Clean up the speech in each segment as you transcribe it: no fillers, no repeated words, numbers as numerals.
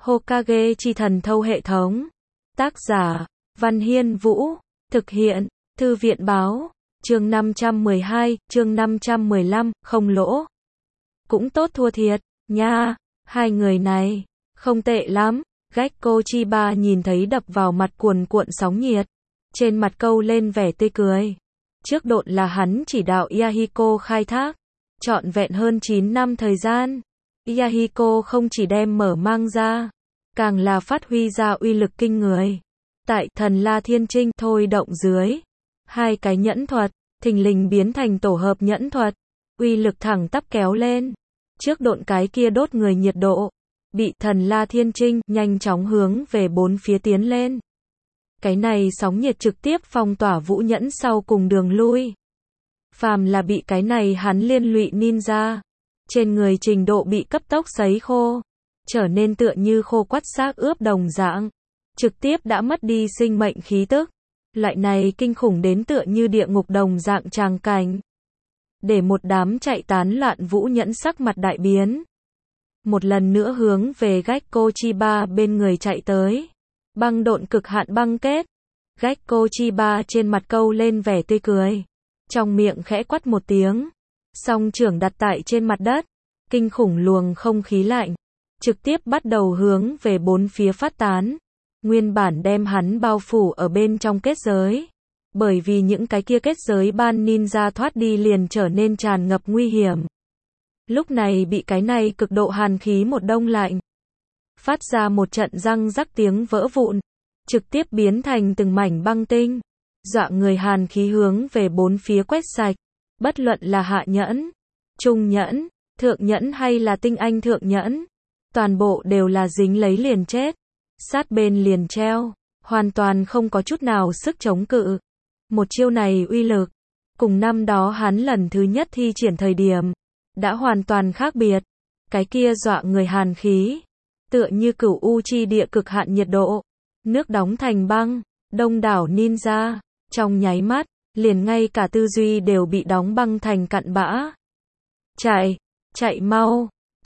Hokage chi thần thâu hệ thống. Tác giả, Văn Hiên Vũ. Thực hiện, Thư viện báo. Chương 512, chương 515, không lỗ. Cũng tốt thua thiệt, nha. Hai người này, không tệ lắm. Gekko Chiba nhìn thấy đập vào mặt cuồn cuộn sóng nhiệt. Trên mặt câu lên vẻ tươi cười. Trước độn là hắn chỉ đạo Yahiko khai thác. Trọn vẹn hơn 9 năm thời gian. Yahiko không chỉ đem mở mang ra, càng là phát huy ra uy lực kinh người. Tại thần La Thiên Trinh thôi động dưới, hai cái nhẫn thuật, thình lình biến thành tổ hợp nhẫn thuật, uy lực thẳng tắp kéo lên. Trước độn cái kia đốt người nhiệt độ, bị thần La Thiên Trinh nhanh chóng hướng về bốn phía tiến lên. Cái này sóng nhiệt trực tiếp phong tỏa vũ nhẫn sau cùng đường lui. Phàm là bị cái này hắn liên lụy ninja, trên người trình độ bị cấp tốc sấy khô, trở nên tựa như khô quắt xác ướp đồng dạng, trực tiếp đã mất đi sinh mệnh khí tức. Loại này kinh khủng đến tựa như địa ngục đồng dạng tràng cảnh. Để một đám chạy tán loạn vũ nhẫn sắc mặt đại biến. Một lần nữa hướng về Gekko Chiba bên người chạy tới. Băng độn cực hạn băng kết. Gekko Chiba trên mặt câu lên vẻ tươi cười. Trong miệng khẽ quát một tiếng. Song trưởng đặt tại trên mặt đất. Kinh khủng luồng không khí lạnh. Trực tiếp bắt đầu hướng về bốn phía phát tán. Nguyên bản đem hắn bao phủ ở bên trong kết giới. Bởi vì những cái kia kết giới ban ninja thoát đi liền trở nên tràn ngập nguy hiểm. Lúc này bị cái này cực độ hàn khí một đông lạnh. Phát ra một trận răng rắc tiếng vỡ vụn. Trực tiếp biến thành từng mảnh băng tinh. Dọa người hàn khí hướng về bốn phía quét sạch. Bất luận là hạ nhẫn, trung nhẫn, thượng nhẫn hay là tinh anh thượng nhẫn. Toàn bộ đều là dính lấy liền chết. Sát bên liền treo. Hoàn toàn không có chút nào sức chống cự. Một chiêu này uy lực. Cùng năm đó hắn lần thứ nhất thi triển thời điểm. Đã hoàn toàn khác biệt. Cái kia dọa người hàn khí. Tựa như cửu u chi địa cực hạn nhiệt độ. Nước đóng thành băng. Đông đảo ninja. Trong nháy mắt, liền ngay cả tư duy đều bị đóng băng thành cặn bã. Chạy mau.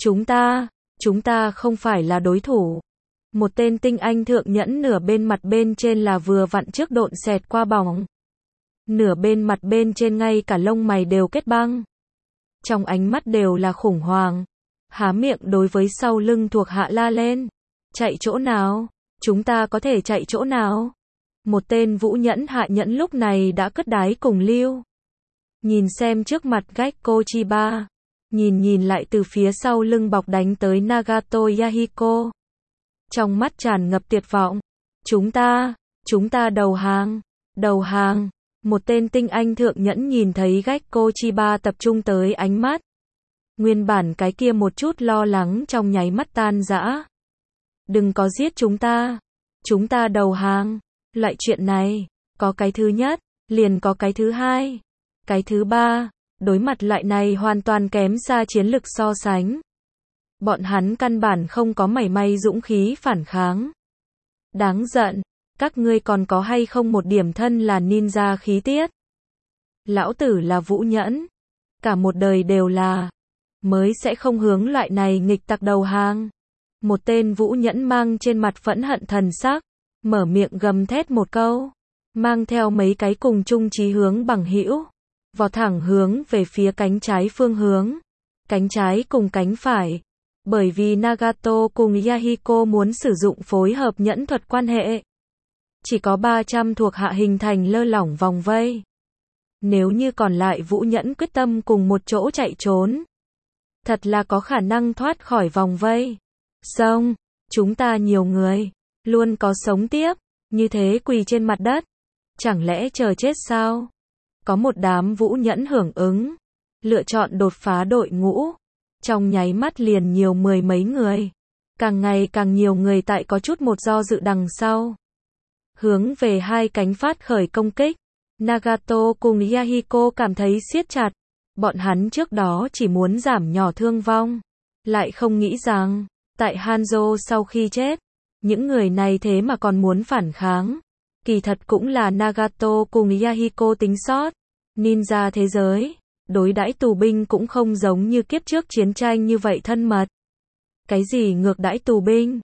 Chúng ta không phải là đối thủ. Một tên tinh anh thượng nhẫn nửa bên mặt bên trên là vừa vặn trước độn xẹt qua bỏng. Nửa bên mặt bên trên ngay cả lông mày đều kết băng. Trong ánh mắt đều là khủng hoảng. Há miệng đối với sau lưng thuộc hạ la lên. Chạy chỗ nào? Chúng ta có thể chạy chỗ nào? Một tên vũ nhẫn hạ nhẫn lúc này đã cất đái cùng lưu. Nhìn xem trước mặt Gekko Chiba. Nhìn lại từ phía sau lưng bọc đánh tới Nagato Yahiko. Trong mắt tràn ngập tuyệt vọng. Chúng ta đầu hàng. Một tên tinh anh thượng nhẫn nhìn thấy Gekko Chiba tập trung tới ánh mắt. Nguyên bản cái kia một chút lo lắng trong nháy mắt tan rã. Đừng có giết chúng ta đầu hàng. Loại chuyện này, có cái thứ nhất, liền có cái thứ hai. Cái thứ ba, đối mặt loại này hoàn toàn kém xa chiến lực so sánh. Bọn hắn căn bản không có mảy may dũng khí phản kháng. Đáng giận, các ngươi còn có hay không một điểm thân là ninja khí tiết? Lão tử là vũ nhẫn. Cả một đời đều là. Mới sẽ không hướng loại này nghịch tặc đầu hàng. Một tên vũ nhẫn mang trên mặt phẫn hận thần sắc. Mở miệng gầm thét một câu. Mang theo mấy cái cùng chung chí hướng bằng hữu. Vọt thẳng hướng về phía cánh trái phương hướng. Cánh trái cùng cánh phải. Bởi vì Nagato cùng Yahiko muốn sử dụng phối hợp nhẫn thuật quan hệ. Chỉ có 300 thuộc hạ hình thành lơ lỏng vòng vây. Nếu như còn lại vũ nhẫn quyết tâm cùng một chỗ chạy trốn. Thật là có khả năng thoát khỏi vòng vây. Xong, chúng ta nhiều người. Luôn có sống tiếp. Như thế quỳ trên mặt đất. Chẳng lẽ chờ chết sao? Có một đám vũ nhẫn hưởng ứng. Lựa chọn đột phá đội ngũ. Trong nháy mắt liền nhiều mười mấy người. Càng ngày càng nhiều người tại có chút một do dự đằng sau. Hướng về hai cánh phát khởi công kích. Nagato cùng Yahiko cảm thấy siết chặt. Bọn hắn trước đó chỉ muốn giảm nhỏ thương vong. Lại không nghĩ rằng, tại Hanzo sau khi chết, những người này thế mà còn muốn phản kháng. Kỳ thật cũng là Nagato cùng Yahiko tính sót. Ninja thế giới, đối đãi tù binh cũng không giống như kiếp trước chiến tranh như vậy thân mật. Cái gì ngược đãi tù binh?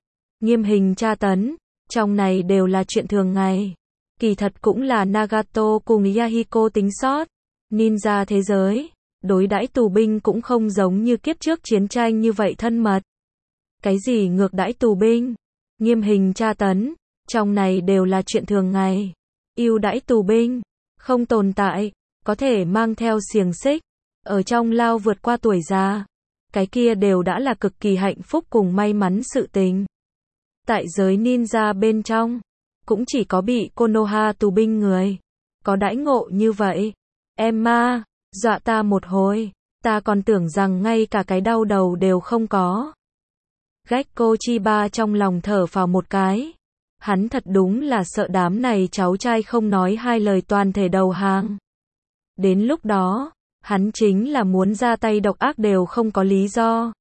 nghiêm hình tra tấn, trong này đều là chuyện thường ngày. Kỳ thật cũng là Nagato cùng Yahiko tính sót. Ninja thế giới, đối đãi tù binh cũng không giống như kiếp trước chiến tranh như vậy thân mật. Cái gì ngược đãi tù binh, nghiêm hình tra tấn, trong này đều là chuyện thường ngày. Ưu đãi tù binh, không tồn tại, có thể mang theo xiềng xích, ở trong lao vượt qua tuổi già. Cái kia đều đã là cực kỳ hạnh phúc cùng may mắn sự tình. Tại giới ninja bên trong, cũng chỉ có bị Konoha tù binh người có đãi ngộ như vậy. Emma, dọa ta một hồi, ta còn tưởng rằng ngay cả cái đau đầu đều không có. Gekko Chiba trong lòng thở phào một cái. Hắn thật đúng là sợ đám này cháu trai không nói hai lời toàn thể đầu hàng. Đến lúc đó, hắn chính là muốn ra tay độc ác đều không có lý do.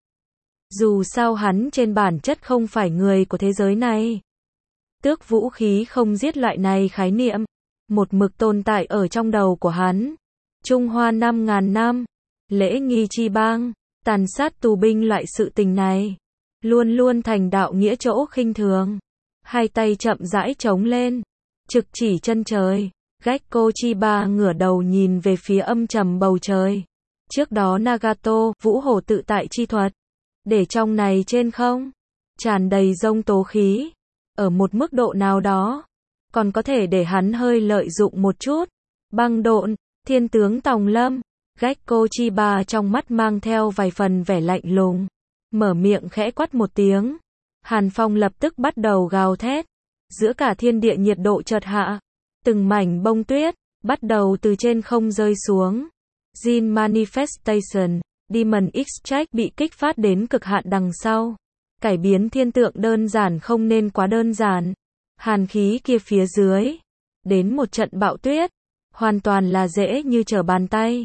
Dù sao hắn trên bản chất không phải người của thế giới này. Tước vũ khí không giết loại này khái niệm, một mực tồn tại ở trong đầu của hắn. Trung Hoa 5.000 năm, lễ nghi chi bang, tàn sát tù binh loại sự tình này, luôn luôn thành đạo nghĩa chỗ khinh thường. Hai tay chậm rãi chống lên, trực chỉ chân trời. Gekko Chiba ngửa đầu nhìn về phía âm trầm bầu trời. Trước đó Nagato, vũ hổ tự tại chi thuật, để trong này trên không, tràn đầy dông tố khí. Ở một mức độ nào đó, còn có thể để hắn hơi lợi dụng một chút. Băng độn, thiên tướng Tòng Lâm. Gekko Chiba trong mắt mang theo vài phần vẻ lạnh lùng, mở miệng khẽ quát một tiếng. Hàn phong lập tức bắt đầu gào thét. Giữa cả thiên địa nhiệt độ chợt hạ. Từng mảnh bông tuyết bắt đầu từ trên không rơi xuống. Jin Manifestation, Demon Extract bị kích phát đến cực hạn đằng sau. Cải biến thiên tượng đơn giản không nên quá đơn giản. Hàn khí kia phía dưới, đến một trận bão tuyết, hoàn toàn là dễ như trở bàn tay.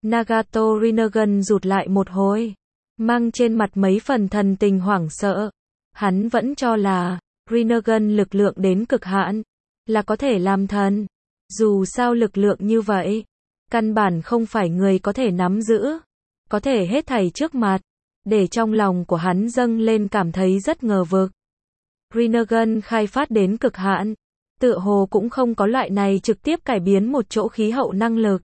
Nagato Rinnegan rụt lại một hồi, mang trên mặt mấy phần thần tình hoảng sợ. Hắn vẫn cho là Rinnegan lực lượng đến cực hạn là có thể làm thần. Dù sao lực lượng như vậy, căn bản không phải người có thể nắm giữ, có thể hết thảy trước mặt, để trong lòng của hắn dâng lên cảm thấy rất ngờ vực. Rinnegan khai phát đến cực hạn, tựa hồ cũng không có loại này trực tiếp cải biến một chỗ khí hậu năng lực.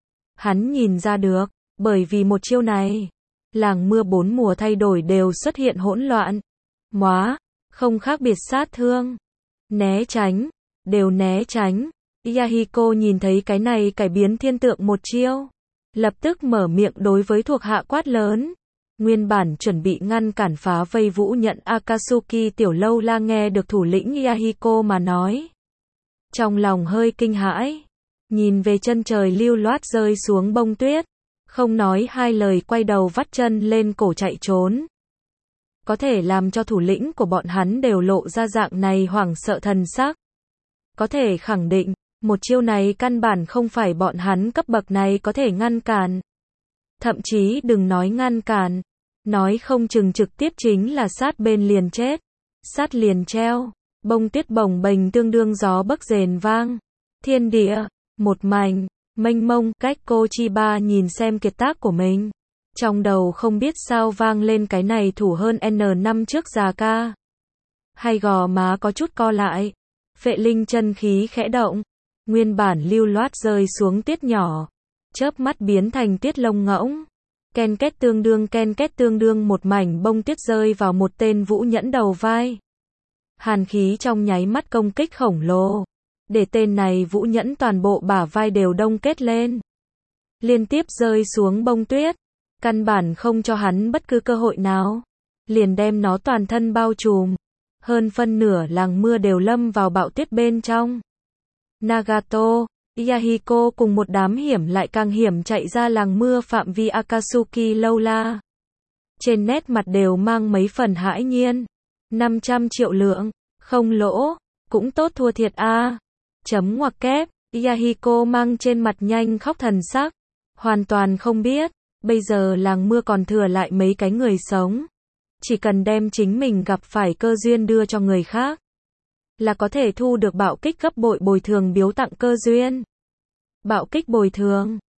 Hắn nhìn ra được, bởi vì một chiêu này, làng mưa bốn mùa thay đổi đều xuất hiện hỗn loạn. Móa, không khác biệt sát thương, né tránh, đều né tránh. Yahiko nhìn thấy cái này cải biến thiên tượng một chiêu, lập tức mở miệng đối với thuộc hạ quát lớn. Nguyên bản chuẩn bị ngăn cản phá vây vũ nhận Akatsuki tiểu lâu la nghe được thủ lĩnh Yahiko mà nói. Trong lòng hơi kinh hãi, nhìn về chân trời lưu loát rơi xuống bông tuyết, không nói hai lời quay đầu vắt chân lên cổ chạy trốn. Có thể làm cho thủ lĩnh của bọn hắn đều lộ ra dạng này hoảng sợ thần sắc. Có thể khẳng định, một chiêu này căn bản không phải bọn hắn cấp bậc này có thể ngăn cản. Thậm chí đừng nói ngăn cản, nói không chừng trực tiếp chính là sát bên liền chết, sát liền treo. Bông tuyết bồng bềnh tương đương gió bấc rền vang. Thiên địa, một mảnh, mênh mông. Gekko Chiba nhìn xem kiệt tác của mình. Trong đầu không biết sao vang lên cái này thủ hơn N năm trước già ca. Hai gò má có chút co lại. Phệ linh chân khí khẽ động. Nguyên bản lưu loát rơi xuống tiết nhỏ, chớp mắt biến thành tiết lông ngỗng. Ken két tương đương một mảnh bông tuyết rơi vào một tên vũ nhẫn đầu vai. Hàn khí trong nháy mắt công kích khổng lồ, để tên này vũ nhẫn toàn bộ bả vai đều đông kết lên. Liên tiếp rơi xuống bông tuyết, căn bản không cho hắn bất cứ cơ hội nào, liền đem nó toàn thân bao trùm. Hơn phân nửa làng mưa đều lâm vào bão tuyết bên trong. Nagato, Yahiko cùng một đám hiểm lại càng hiểm chạy ra làng mưa phạm vi Akatsuki lâu la. Trên nét mặt đều mang mấy phần hãi nhiên. 500 triệu lượng, không lỗ, cũng tốt thua thiệt a. Chấm ngoặc kép, Yahiko mang trên mặt nhanh khóc thần sắc. Hoàn toàn không biết, bây giờ làng mưa còn thừa lại mấy cái người sống. Chỉ cần đem chính mình gặp phải cơ duyên đưa cho người khác, là có thể thu được bạo kích gấp bội bồi thường biếu tặng cơ duyên. Bạo kích bồi thường,